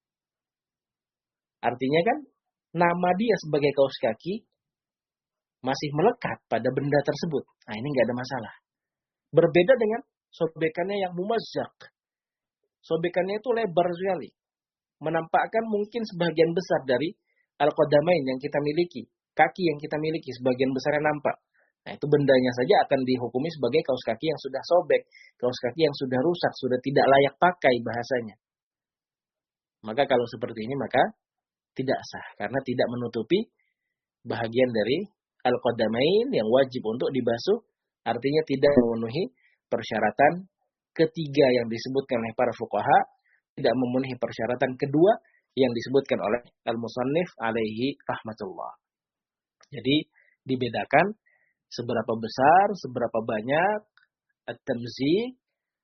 Artinya kan nama dia sebagai kaos kaki masih melekat pada benda tersebut. Nah, ini nggak ada masalah. Berbeda dengan sobekannya yang mumazzaq. Sobekannya itu lebar sekali, menampakkan mungkin sebagian besar dari al-qadamain yang kita miliki, kaki yang kita miliki sebagian besarnya nampak. Nah, itu bendanya saja akan dihukumi sebagai kaos kaki yang sudah sobek, kaos kaki yang sudah rusak, sudah tidak layak pakai bahasanya. Maka kalau seperti ini maka tidak sah, karena tidak menutupi bahagian dari al-qadamain yang wajib untuk dibasuh, artinya tidak memenuhi persyaratan ketiga yang disebutkan oleh para fuqaha, tidak memenuhi persyaratan kedua yang disebutkan oleh al-musannif alaihi rahmatullah. Jadi dibedakan seberapa besar, seberapa banyak at-tamzi,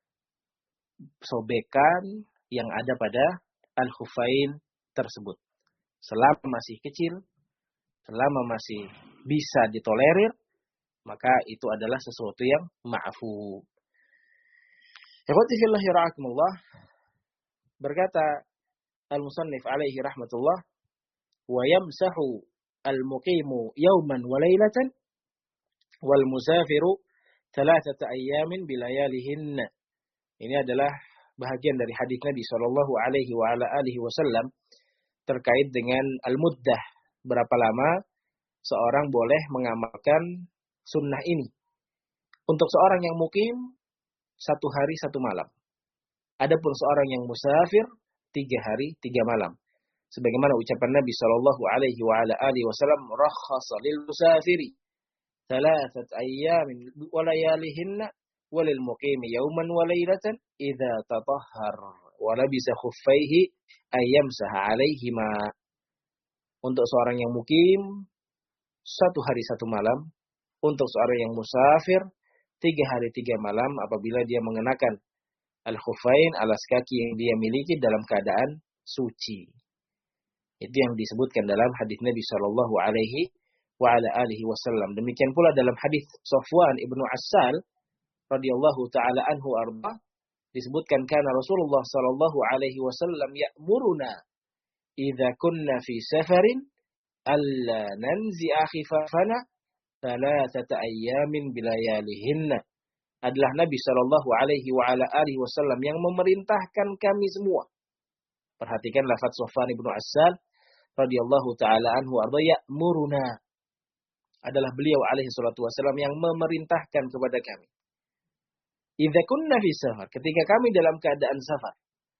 sobekan yang ada pada al-khuffain tersebut. Selama masih kecil, selama masih bisa ditolerir, maka itu adalah sesuatu yang ma'fu. Ikhwati fillah yarhakumullah, berkata al-musannif alaihi rahmatullah, wa yamsahu al-muqimu yawman wa laylatan wal musafiru thalathata ayyamin bilayalihinna. Ini adalah bahagian dari hadis Nabi sallallahu alaihi wa ala alihi wasallam terkait dengan al-muddah, berapa lama seorang boleh mengamalkan sunnah ini. Untuk seorang yang mukim, satu hari satu malam. Adapun seorang yang musafir, tiga hari tiga malam. Sebagaimana ucapan Nabi sallallahu alaihi wa ala alihi wasallam, rakhasa lil musafiri, thalathat ayyamin wa layalihinna walil muqimi yawman wa laylatan idza tatahhar wa labisa khuffaihi ayyamsaha 'alaihima. Untuk seorang yang mukim satu hari satu malam, untuk seorang yang musafir tiga hari tiga malam apabila dia mengenakan al-khuffain, alas kaki yang dia miliki dalam keadaan suci. Itu yang disebutkan dalam hadis Nabi sallallahu alaihi wa ala alihi wasallam. Demikian pula dalam hadis Safwan ibnu Assal radhiyallahu taala anhu arba disebutkan kana Rasulullah sallallahu alaihi wasallam ya'muruna idza kunna fi safarin alla nanzi'a khifafana thalathata ayyamin bilayalihinna. Adalah Nabi sallallahu alaihi wa ala alihi wasallam yang memerintahkan kami semua. Perhatikan lafaz Safwan ibnu Assal radhiyallahu taala anhu arda ya'muruna. Adalah beliau alaihi salatu wasallam yang memerintahkan kepada kami. Idza kunna fi safar, ketika kami dalam keadaan safar,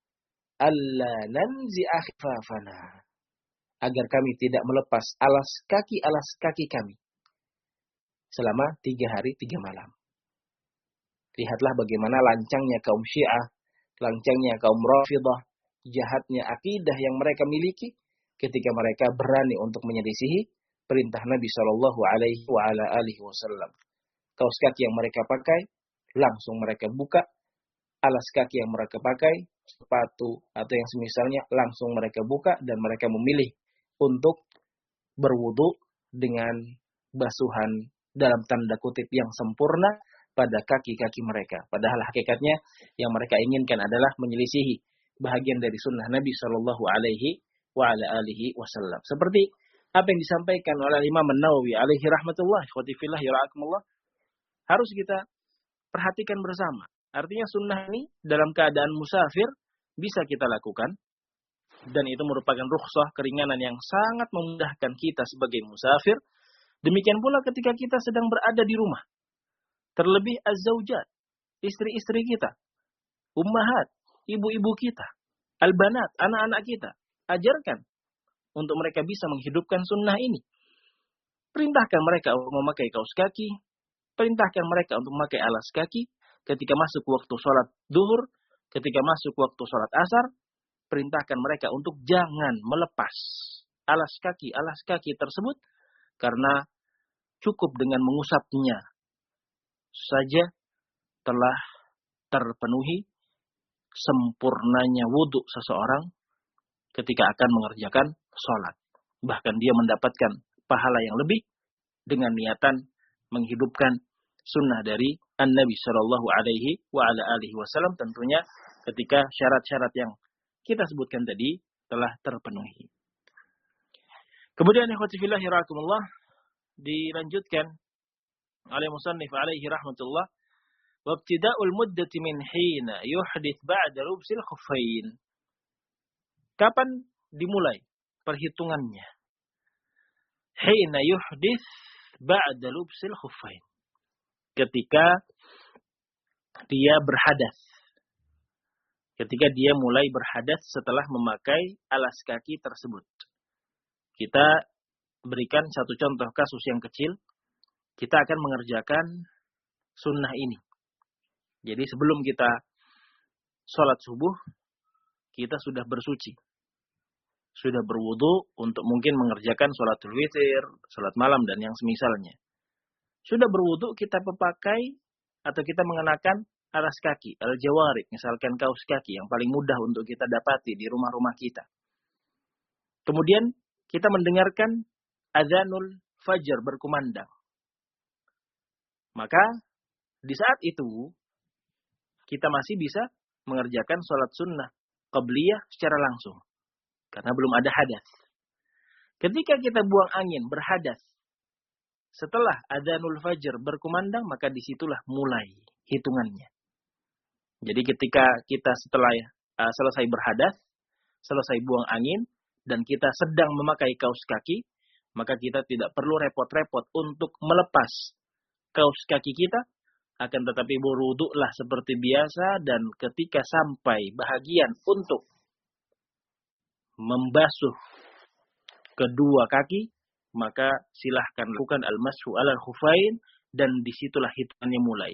alla nanzi'a khifafana, agar kami tidak melepas alas kaki-alas kaki kami selama tiga hari tiga malam. Lihatlah bagaimana lancangnya kaum Syiah, lancangnya kaum Rafidah, jahatnya akidah yang mereka miliki ketika mereka berani untuk menyelisihi perintah Nabi sallallahu alaihi wa ala alihi wasallam. Kaos kaki yang mereka pakai langsung mereka buka, alas kaki yang mereka pakai, sepatu atau yang semisalnya langsung mereka buka dan mereka memilih untuk berwudu dengan basuhan dalam tanda kutip yang sempurna pada kaki-kaki mereka. Padahal hakikatnya yang mereka inginkan adalah menyelisihi bahagian dari sunnah Nabi sallallahu alaihi wa ala alihi wasallam. Seperti apa yang disampaikan oleh Imam An-Nawawi alaihi rahmatullah, ikhwati fillah yarhakumullah, harus kita perhatikan bersama. Artinya sunnah ini dalam keadaan musafir bisa kita lakukan, dan itu merupakan rukhsah, keringanan yang sangat memudahkan kita sebagai musafir. Demikian pula ketika kita sedang berada di rumah. Terlebih az-zaujat, istri-istri kita, ummahat, ibu-ibu kita, al-banat, anak-anak kita. Ajarkan untuk mereka bisa menghidupkan sunnah ini. Perintahkan mereka untuk memakai kaos kaki, perintahkan mereka untuk memakai alas kaki ketika masuk waktu sholat duhur, ketika masuk waktu sholat asar. Perintahkan mereka untuk jangan melepas alas kaki, alas kaki tersebut, karena cukup dengan mengusapnya saja telah terpenuhi sempurnanya wudhu seseorang ketika akan mengerjakan sholat. Bahkan dia mendapatkan pahala yang lebih dengan niatan menghidupkan sunnah dari An-Nabi Shallallahu Alaihi wa ala alihi Wasallam, tentunya ketika syarat-syarat yang kita sebutkan tadi telah terpenuhi. Kemudian ikhwati fillah rahimakumullah, dilanjutkan oleh musannif alaihi rahmatullah, wabtida'ul muddati min hina yuhdits ba'da lubsil khuffain. Kapan dimulai perhitungannya? Hina yuhdits ba'da lubsil khuffain. Ketika dia berhadas. Ketika dia mulai berhadas setelah memakai alas kaki tersebut. Kita berikan satu contoh kasus yang kecil. Kita akan mengerjakan sunnah ini. Jadi sebelum kita sholat subuh, kita sudah bersuci. Sudah berwudu untuk mungkin mengerjakan sholatul witir, sholat malam, dan yang semisalnya. Sudah berwudu, kita memakai atau kita mengenakan alas kaki, al-jawarik, misalkan kaos kaki yang paling mudah untuk kita dapati di rumah-rumah kita. Kemudian kita mendengarkan adzanul fajar berkumandang. Maka di saat itu kita masih bisa mengerjakan sholat sunnah qabliyah secara langsung. Karena belum ada hadas. Ketika kita buang angin, berhadas, setelah adzanul fajar berkumandang, maka disitulah mulai hitungannya. Jadi ketika kita setelah uh, selesai berhadas, selesai buang angin, dan kita sedang memakai kaos kaki, maka kita tidak perlu repot-repot untuk melepas kaos kaki kita, akan tetapi berwuduklah seperti biasa, dan ketika sampai bahagian untuk membasuh kedua kaki, maka silahkan lakukan al-mashu alal khufain, dan disitulah hitungannya mulai.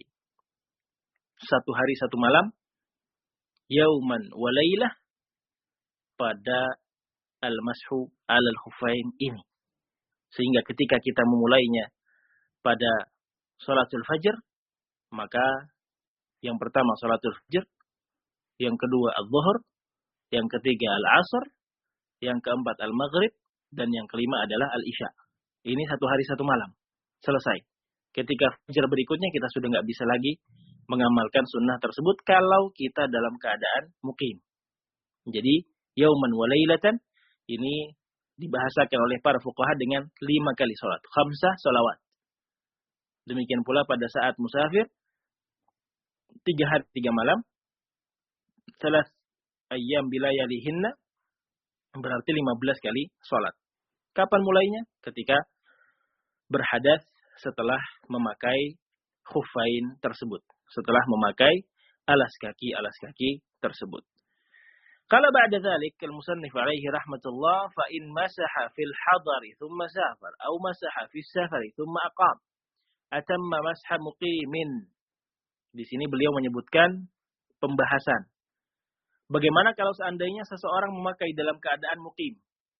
Satu hari satu malam, yauman walailah, pada al-mashu alal khufain ini. Sehingga ketika kita memulainya pada salatul fajr, maka yang pertama salatul fajr, yang kedua al-zuhur, yang ketiga al-asr, yang keempat al-maghrib, dan yang kelima adalah al-isya. Ini satu hari satu malam. Selesai. Ketika fajar berikutnya kita sudah nggak bisa lagi mengamalkan sunnah tersebut kalau kita dalam keadaan mukim. Jadi, yauman wa lailatan ini dibahasakan oleh para fuqaha dengan lima kali sholat. Khamsah sholawat. Demikian pula pada saat musafir, tiga hari tiga malam, salas ayyam bilayalihinna, berarti lima belas kali sholat. Kapan mulainya? Ketika berhadas setelah memakai khufain tersebut. Setelah memakai alas kaki-alas kaki tersebut. Qala ba'da dzalik al-musannif alaihi rahmatullah, fa in masaha fil hadari thumma safar aw masaha fis safari thumma aqam atamma masha muqimin. Di sini beliau menyebutkan pembahasan. Bagaimana kalau seandainya seseorang memakai dalam keadaan mukim,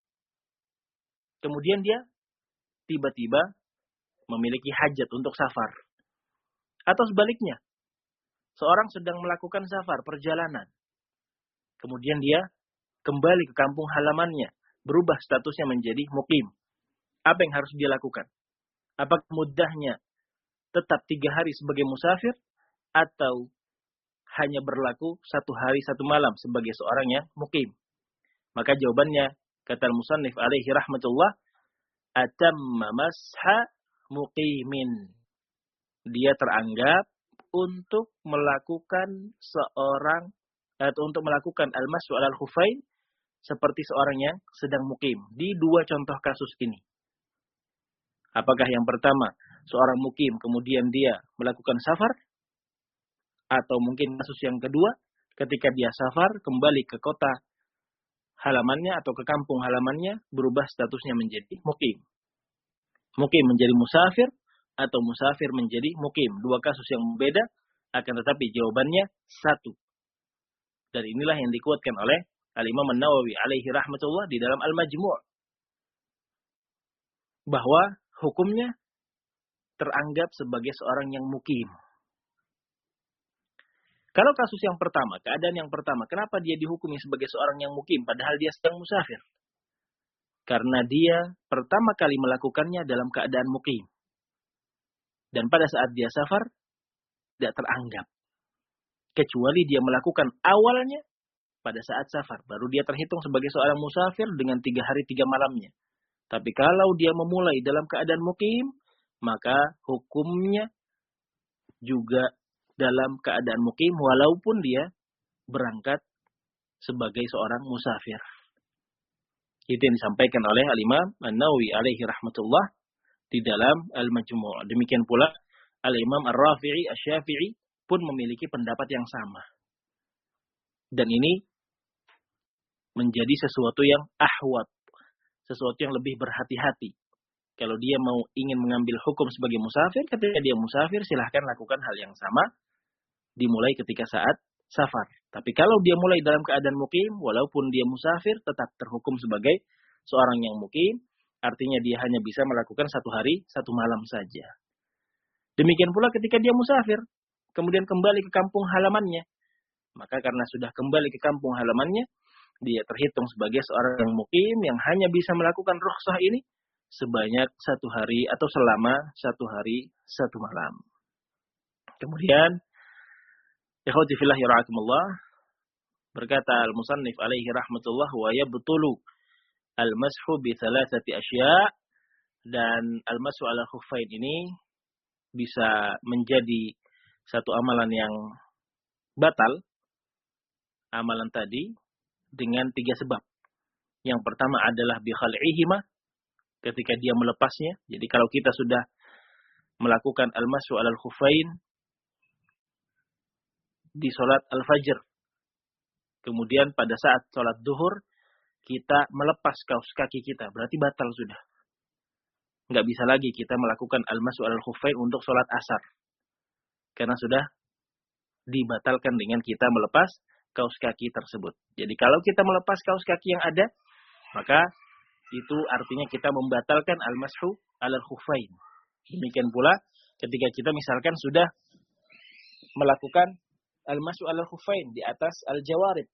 kemudian dia tiba-tiba memiliki hajat untuk safar. Atau sebaliknya, seorang sedang melakukan safar, perjalanan. Kemudian dia kembali ke kampung halamannya, berubah statusnya menjadi mukim. Apa yang harus dia lakukan? Apakah mudahnya tetap tiga hari sebagai musafir, atau hanya berlaku satu hari satu malam sebagai seorang yang mukim? Maka jawabannya, kata al-musannif alaihi rahmatullah, atamma masha muqimin. Dia teranggap untuk melakukan seorang atau untuk melakukan al-mashu alal khufain seperti seorang yang sedang mukim. Di dua contoh kasus ini. Apakah yang pertama, seorang mukim kemudian dia melakukan safar, atau mungkin kasus yang kedua, ketika dia safar kembali ke kota halamannya atau ke kampung halamannya, berubah statusnya menjadi mukim. Mukim menjadi musafir, atau musafir menjadi mukim. Dua kasus yang berbeda, akan tetapi jawabannya satu. Dan inilah yang dikuatkan oleh Al-Imam An-Nawawi alaihi rahmatullah di dalam Al-Majmu'. Bahwa hukumnya teranggap sebagai seorang yang mukim. Kalau kasus yang pertama, keadaan yang pertama, kenapa dia dihukumi sebagai seorang yang mukim padahal dia sedang musafir? Karena dia pertama kali melakukannya dalam keadaan mukim. Dan pada saat dia safar, tidak teranggap. Kecuali dia melakukan awalnya pada saat safar. Baru dia terhitung sebagai seorang musafir dengan tiga hari tiga malamnya. Tapi kalau dia memulai dalam keadaan mukim, maka hukumnya juga dalam keadaan mukim walaupun dia berangkat sebagai seorang musafir. Itu yang disampaikan oleh Al-Imam An-Nawawi alaihi rahmatullah di dalam Al-Majmu'. Demikian pula Al-Imam Ar-Rafi'i Asy-Syafi'i pun memiliki pendapat yang sama. Dan ini menjadi sesuatu yang ahwat, sesuatu yang lebih berhati-hati. Kalau dia mau ingin mengambil hukum sebagai musafir, ketika dia musafir silahkan lakukan hal yang sama, dimulai ketika saat safar. Tapi kalau dia mulai dalam keadaan mukim, walaupun dia musafir, tetap terhukum sebagai seorang yang mukim. Artinya dia hanya bisa melakukan satu hari, satu malam saja. Demikian pula ketika dia musafir, kemudian kembali ke kampung halamannya. Maka karena sudah kembali ke kampung halamannya, dia terhitung sebagai seorang yang mukim yang hanya bisa melakukan rukhsah ini sebanyak satu hari atau selama satu hari, satu malam. Kemudian, ikhwati fillah yara'akumullah, berkata al-musannif alaihi rahmatullah, wa yabtulu al-mashu bi thalathati asya', dan al-mashu ala khuffain ini bisa menjadi satu amalan yang batal, amalan tadi, dengan tiga sebab. Yang pertama adalah bi khal'ihima, ketika dia melepasnya. Jadi kalau kita sudah melakukan al-mashu ala khuffain di salat al-fajr, kemudian pada saat salat duhur kita melepas kaus kaki kita, berarti batal sudah. nggak bisa lagi kita melakukan al-mashu alal khuffain untuk sholat asar. Karena sudah dibatalkan dengan kita melepas kaus kaki tersebut. Jadi kalau kita melepas kaus kaki yang ada, maka itu artinya kita membatalkan al-mashu alal khuffain. Demikian pula ketika kita misalkan sudah melakukan al-mashu alal khuffain di atas al-jawarib,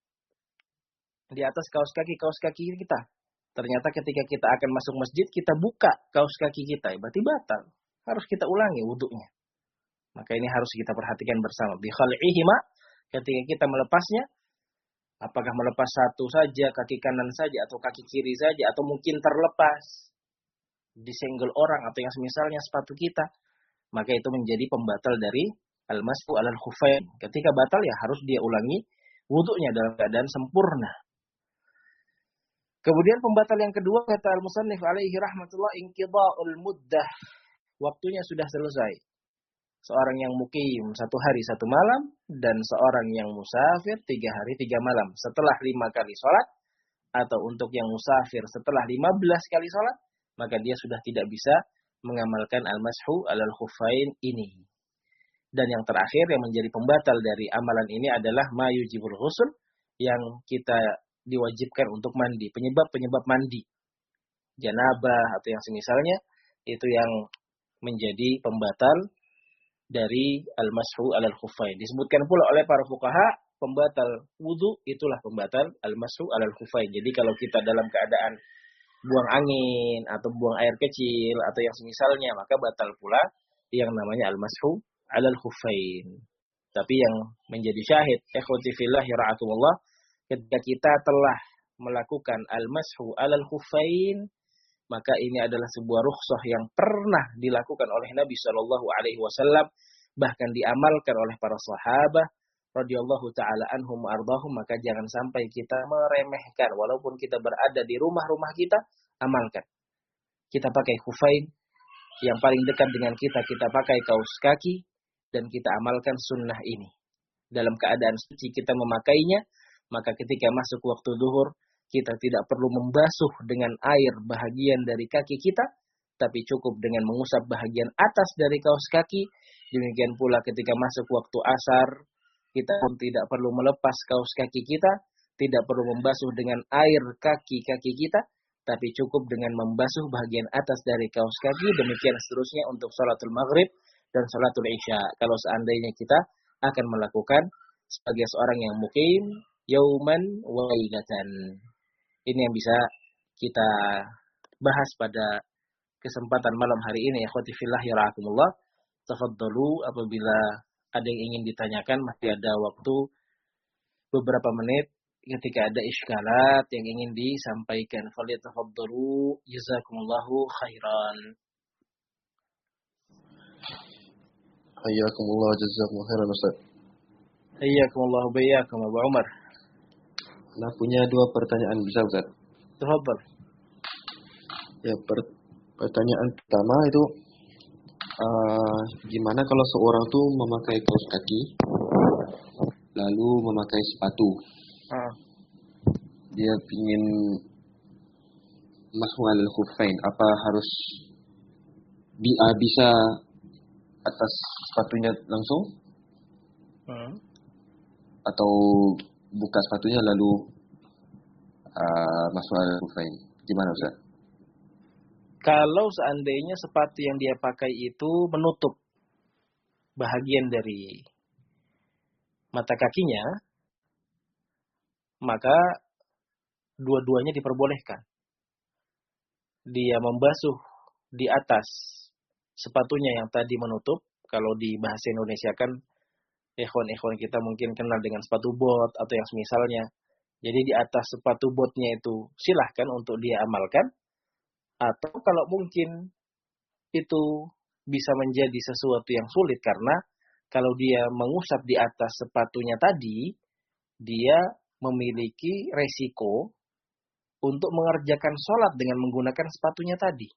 di atas kaus kaki-kaus kaki kita. Ternyata ketika kita akan masuk masjid, kita buka kaus kaki kita, berarti batal. Harus kita ulangi wudunya. Maka ini harus kita perhatikan bersama. Bi khal'ihima, ketika kita melepasnya, apakah melepas satu saja, kaki kanan saja, atau kaki kiri saja, atau mungkin terlepas, disenggol orang, atau yang semisalnya sepatu kita, maka itu menjadi pembatal dari al-mashu alal khuffain. Ketika batal ya harus dia ulangi wudunya dalam keadaan sempurna. Kemudian pembatal yang kedua, kata al-musannif alaihi rahmatullah, inqida'ul muddah. Waktunya sudah selesai. Seorang yang mukim satu hari satu malam, dan seorang yang musafir tiga hari tiga malam. Setelah lima kali sholat, atau untuk yang musafir setelah lima belas kali sholat, maka dia sudah tidak bisa mengamalkan al-mashu alal khuffain ini. Dan yang terakhir yang menjadi pembatal dari amalan ini adalah ma yujibul ghusl, yang kita diwajibkan untuk mandi, penyebab-penyebab mandi, janabah atau yang semisalnya, itu yang menjadi pembatal dari al-mashu alal khuffain. Disebutkan pula oleh para fuqaha, pembatal wudu itulah pembatal al-mashu alal khuffain. Jadi kalau kita dalam keadaan buang angin atau buang air kecil atau yang semisalnya, maka batal pula yang namanya al-mashu alal khuffain. Tapi yang menjadi syahid, ikhwati fillah ra'akumullah, ketika kita telah melakukan al-mashu alal khuffain, maka ini adalah sebuah rukhsah yang pernah dilakukan oleh Nabi shallallahu alaihi wasallam, bahkan diamalkan oleh para sahabat radhiyallahu taala anhum ardhahum. Maka jangan sampai kita meremehkan, walaupun kita berada di rumah-rumah kita, amalkan. Kita pakai khuffain, yang paling dekat dengan kita, kita pakai kaus kaki, dan kita amalkan sunnah ini. Dalam keadaan suci kita memakainya, maka ketika masuk waktu zuhur, kita tidak perlu membasuh dengan air bahagian dari kaki kita, tapi cukup dengan mengusap bahagian atas dari kaus kaki. Demikian pula ketika masuk waktu asar, kita pun tidak perlu melepas kaus kaki kita, tidak perlu membasuh dengan air kaki-kaki kita, tapi cukup dengan membasuh bahagian atas dari kaus kaki. Demikian seterusnya untuk salatul maghrib dan salatul isya. Kalau seandainya kita akan melakukan sebagai seorang yang mukim, yauman wa lailatan. Ini yang bisa kita bahas pada kesempatan malam hari ini. Ya khawati fillah ya ra'akumullah. Tafaddalu, apabila ada yang ingin ditanyakan, masih ada waktu beberapa menit. Ketika ada iskalat yang ingin disampaikan, falyatafaddalu, jazakumullahu khairan. Hayyakumullah, jazakumullahu khairan Ustaz. Hayyakumullahu bayyakum Abu Umar. Nah, punya dua pertanyaan, bisa Ustaz? Tafadhal. Ya, per pertanyaan pertama itu, uh, gimana kalau seorang tuh memakai kaos kaki, lalu memakai sepatu? Ah. Dia ingin mashu alal khuffain, apa harus bi uh, bisa atas sepatunya langsung? Hmm. Atau buka sepatunya lalu uh, mashu alal khuffain? Gimana Ustaz? Kalau seandainya sepatu yang dia pakai itu menutup bahagian dari mata kakinya, maka dua-duanya diperbolehkan. Dia membasuh di atas sepatunya yang tadi menutup. Kalau di bahasa Indonesia kan, ikhwan-ikhwan kita mungkin kenal dengan sepatu bot atau yang semisalnya. Jadi di atas sepatu botnya itu silahkan untuk dia amalkan. Atau kalau mungkin itu bisa menjadi sesuatu yang sulit, karena kalau dia mengusap di atas sepatunya tadi, dia memiliki resiko untuk mengerjakan sholat dengan menggunakan sepatunya tadi.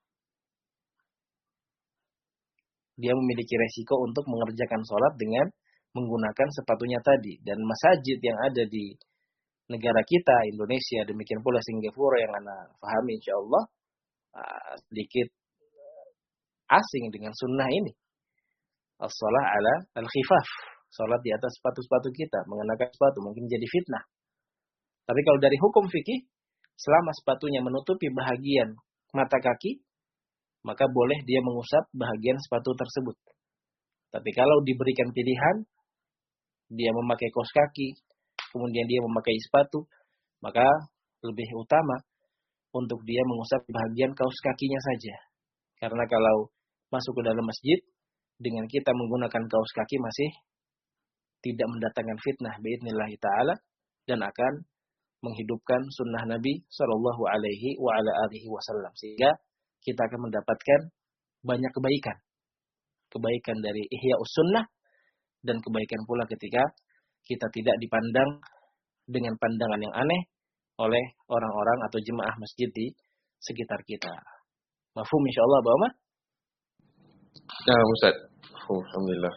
Dia memiliki resiko untuk mengerjakan sholat dengan menggunakan sepatunya tadi. Dan masjid yang ada di negara kita, Indonesia, demikian pula Singapura yang Anda pahami insya Allah, uh, sedikit asing dengan sunnah ini. As-shalah ala al-khifaf. Salat di atas sepatu-sepatu kita, mengenakan sepatu mungkin jadi fitnah. Tapi kalau dari hukum fikih, selama sepatunya menutupi bahagian mata kaki, maka boleh dia mengusap bahagian sepatu tersebut. Tapi kalau diberikan pilihan, dia memakai kaos kaki, kemudian dia memakai sepatu, maka lebih utama untuk dia mengusap bahagian kaos kakinya saja. Karena kalau masuk ke dalam masjid, dengan kita menggunakan kaos kaki masih tidak mendatangkan fitnah biidznillah ta'ala, dan akan menghidupkan sunnah Nabi Shallallahu Alaihi wa ala alihi Wasallam, sehingga kita akan mendapatkan banyak kebaikan, kebaikan dari Ihya'us Sunnah, dan kebaikan pula ketika kita tidak dipandang dengan pandangan yang aneh oleh orang-orang atau jemaah masjid di sekitar kita. Mafhum insyaallah, Pak Umar? Ya, Ustaz. Oh, alhamdulillah.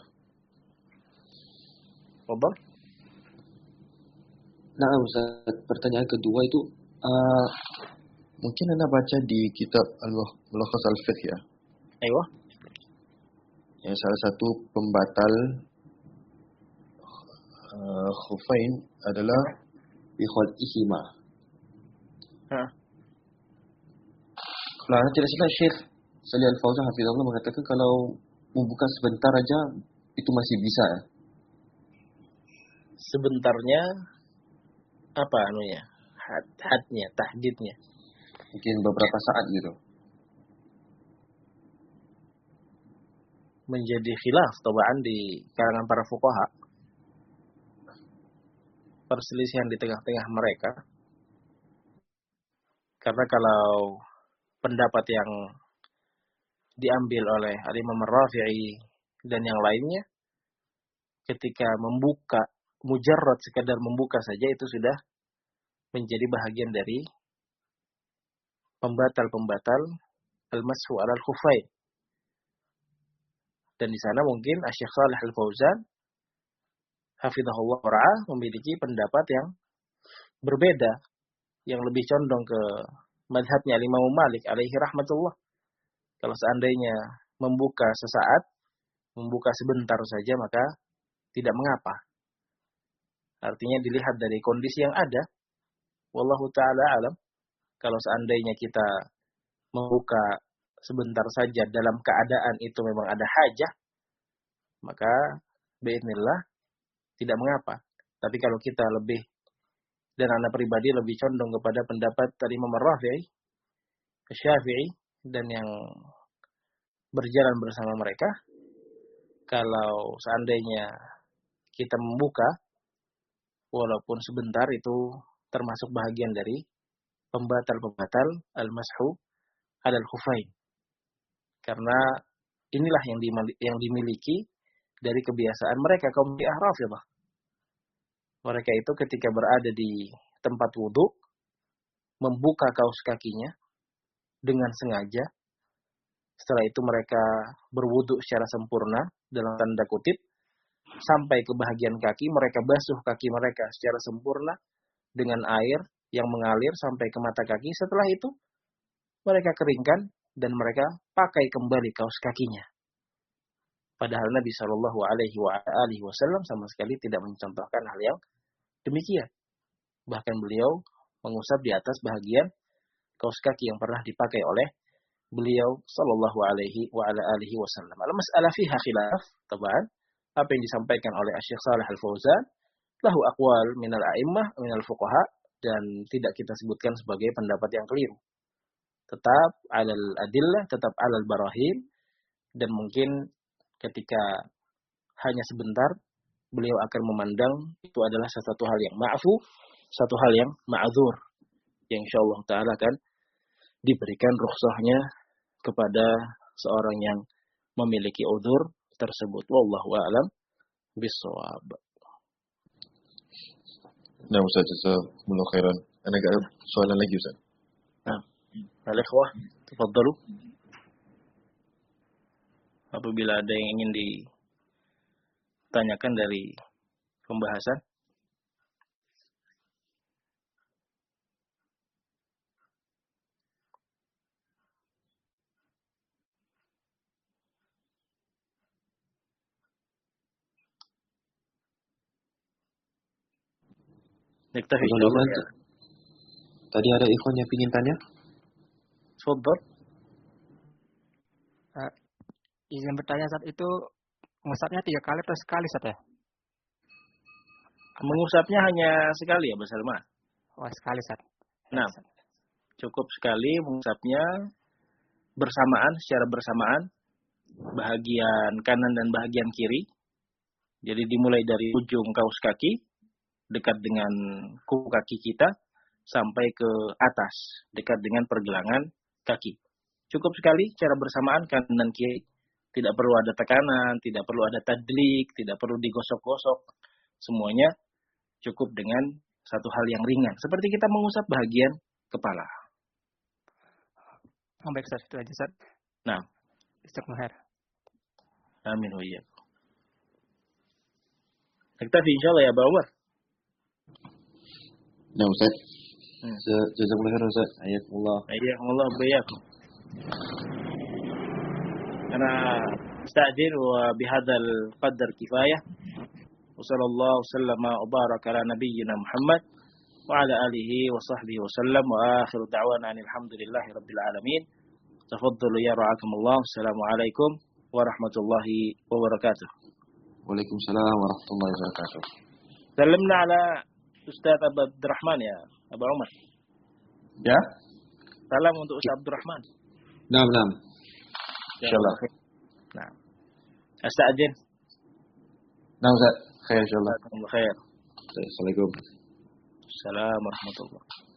Fadhal. Nah, Ustaz, pertanyaan kedua itu uh, mungkin Anda baca di kitab Al-Mulakhas Al-Fiqh ya. Ayo. Yang salah satu pembatal uh, khufain adalah bikhul'ihima. Ha. Kalau Anda tidak silap, Syekh Shalih Al-Fauzan hafizahullah mengatakan kalau membuka sebentar aja itu masih bisa ya. Sebentarnya apa anunya? Had-hadnya, tahdidnya. Mungkin beberapa saat gitu. Menjadi khilaf tabaan di kalangan para fuqaha. Perselisihan di tengah-tengah mereka. Karena kalau pendapat yang diambil oleh Al-Imam Ar-Rafi'i dan yang lainnya, ketika membuka, mujarrad sekadar membuka saja itu sudah menjadi bahagian dari pembatal-pembatal al-mashu 'alal khuffain. Dan di sana mungkin Asy-Syaikh Shalih Al-Fauzan hafizahullah ra'ah memiliki pendapat yang berbeda, yang lebih condong ke mazhabnya Imam Malik alaihi rahmatullah. Kalau seandainya membuka sesaat, membuka sebentar saja, maka tidak mengapa. Artinya dilihat dari kondisi yang ada. Wallahu ta'ala alam. Kalau seandainya kita membuka sebentar saja dalam keadaan itu memang ada hajah, maka biidznillah tidak mengapa. Tapi kalau kita lebih, dan anak pribadi lebih condong kepada pendapat dari Imam Ar-Rafi'i, Syafi'i, dan yang berjalan bersama mereka, kalau seandainya kita membuka walaupun sebentar itu termasuk bahagian dari pembatal-pembatal al-mashu 'alal khuffain. Karena inilah yang yang dimiliki dari kebiasaan mereka kaum Syiah Rafidhah. Mereka itu ketika berada di tempat wudhu, membuka kaos kakinya dengan sengaja. Setelah itu mereka berwudhu secara sempurna, dalam tanda kutip, sampai ke bahagian kaki, mereka basuh kaki mereka secara sempurna dengan air yang mengalir sampai ke mata kaki. Setelah itu, mereka keringkan dan mereka pakai kembali kaos kakinya. Padahal Nabi Shallallahu Alaihi Wasallam sama sekali tidak mencontohkan hal yang demikian. Bahkan beliau mengusap di atas bahagian kaos kaki yang pernah dipakai oleh beliau Shallallahu Alaihi Wasallam. Al-mas'alah fiha khilaf, taban. Apa yang disampaikan oleh Asy-Syaikh Shalih Al-Fauzan, lahu aqwal minal a'immah, minal fuqaha, dan tidak kita sebutkan sebagai pendapat yang keliru. Tetap alal adillah, tetap alal barahin, dan mungkin ketika hanya sebentar, beliau akan memandang itu adalah sesuatu hal yang ma'fu, satu hal yang ma'dzur, yang insyaallah ta'ala akan diberikan rukhsahnya kepada seorang yang memiliki udzur tersebut. Wallahu a'lam bishawab. Nah, Ustaz, jazakumullah khairan. Ana ada soalan lagi, Ustaz. Nah, al-ikhwah, tafadhalu. Apabila ada yang ingin ditanyakan dari pembahasan. Niktafi Ustaz insyaallah Lukman, ya. tadi ada ikhwan yang ingin tanya? Tafadhol. Uh, izin bertanya saat itu mengusapnya tiga kali atau sekali Ustaz ya? Mengusapnya hanya sekali ya, Mas Salma. Oh, sekali Ustaz. Nah, cukup sekali mengusapnya bersamaan, secara bersamaan, bahagian kanan dan bahagian kiri. Jadi dimulai dari ujung kaus kaki, dekat dengan kuku kaki kita, sampai ke atas, dekat dengan pergelangan kaki. Cukup sekali, secara bersamaan kanan dan kiri. Tidak perlu ada tekanan, tidak perlu ada tadlik, tidak perlu digosok-gosok. Semuanya cukup dengan satu hal yang ringan. Seperti kita mengusap bahagian kepala. Oh, baik Ustaz, itu aja Ustaz. Nah. Istighfar. Amin wa iyyakum. Naktafi insyaallah ya, Pak Umar. Nah, Ustaz. Hmm. Jazakumullah khairan Ustaz. Ayakumullah. Ayakumullah bayakum. Ana asta'jil wa bihadzal qadar kifayah. Wa sallallahu sallama wa baraka ala nabiyyina Muhammad wa ala alihi wa sahbihi wa sallam wa akhiru da'wana alhamdulillahi rabbil alamin. Tafaddalu ya ra'akumullah. Assalamualaikum warahmatullahi wabarakatuh. Waalaikumsalam warahmatullahi wabarakatuh. Salamna ala Ustaz Abdurrahman ya, Abu Umar. Ya? Salam untuk Ustaz Abdurrahman. Naam, naam. Insyaallah. Nah. Astagfirullah. Nah, Ustaz. Khair insyaallah. Khair. Assalamualaikum. Assalamualaikum warahmatullahi wabarakatuh.